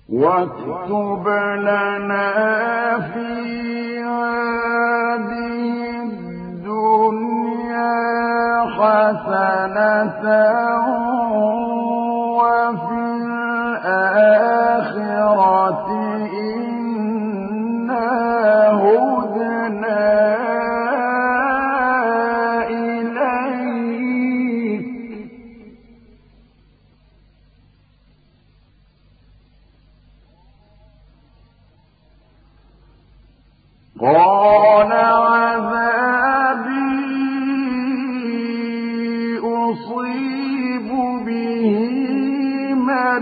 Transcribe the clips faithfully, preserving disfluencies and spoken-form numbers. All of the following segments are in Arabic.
واكتب لنا في هذه الدنيا حسنة وفي الآخرة إنا هدنا إليك قال عذابي أصيب به من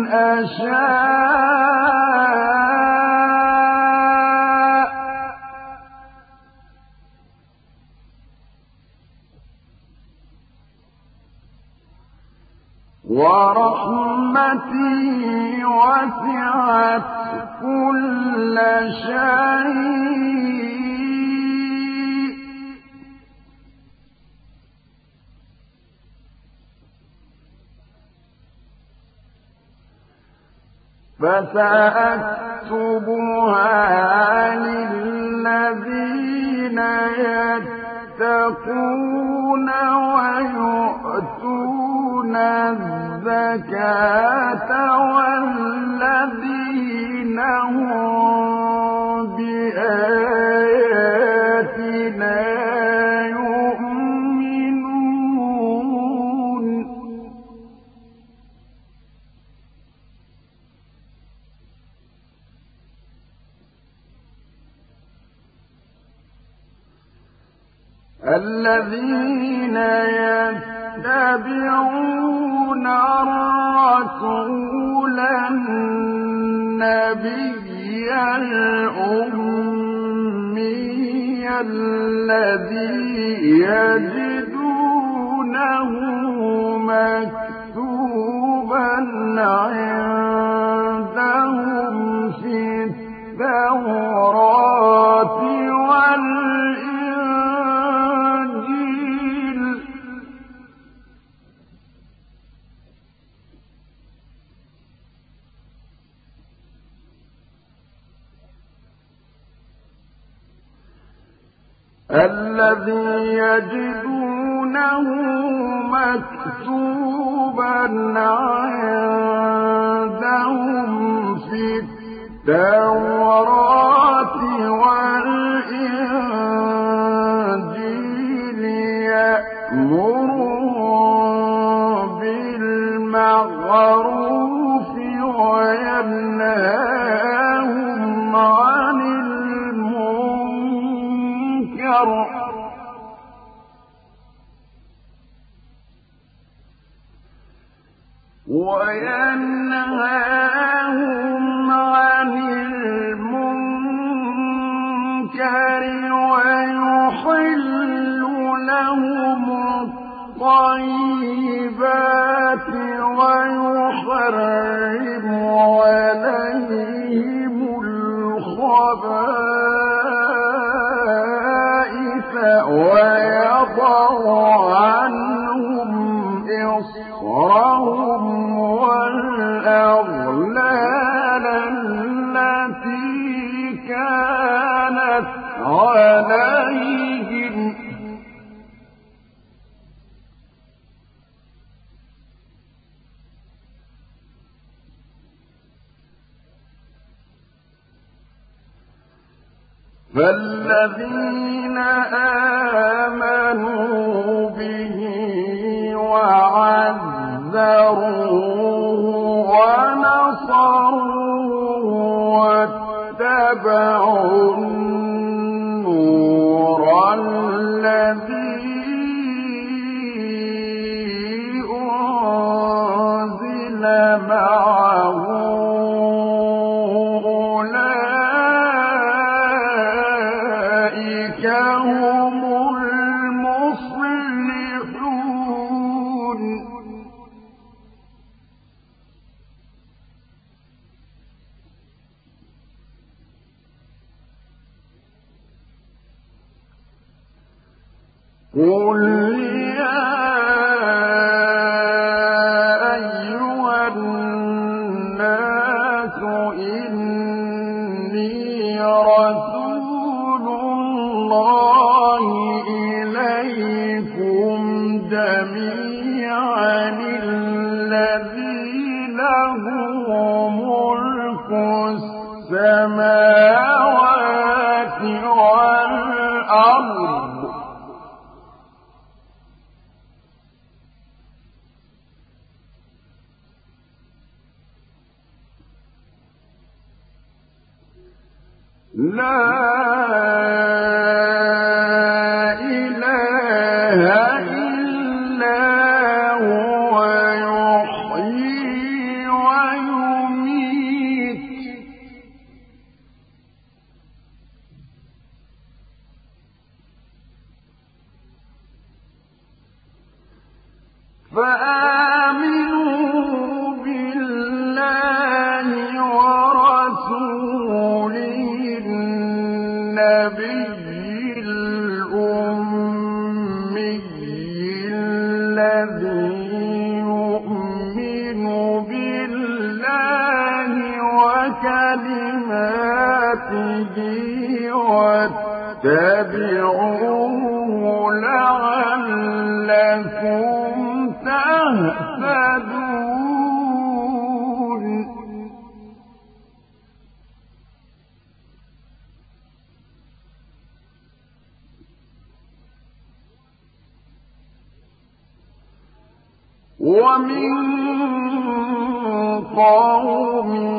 أشاء ورحمتي وسعت كل شيء فسأكتبها للذين يتقون ويؤتون الزكاة والذين هم بآياتنا يؤمنون الذين يتبعون الرسول النبي الأمي الذي يجدونه مكتوبا عندهم في التوراة والإنجيل الذي يجدونه مكتوبا عندهم في التوراة والإنجيل يأمرهم بالمعروف وينهاهم عن المنكر وينهاهم عن المنكر ويحل لهم الطيبات ويحرم عليهم الخبائث ويضع عنهم إصرهم والأغلال التي كانت عليهم فالذين آمنوا به وعزروه ونصروه واتبعوا النور الذي أنزل معه هم المفلحون قل يا أيها الناس ملك السماوات والأرض لا إله إلا هو يحيي ويميت فآمنوا بالله ورسوله النبي الأمي الذي يؤمن بالله وكلماته واتبعوه لعلكم تهتدون ومن قوم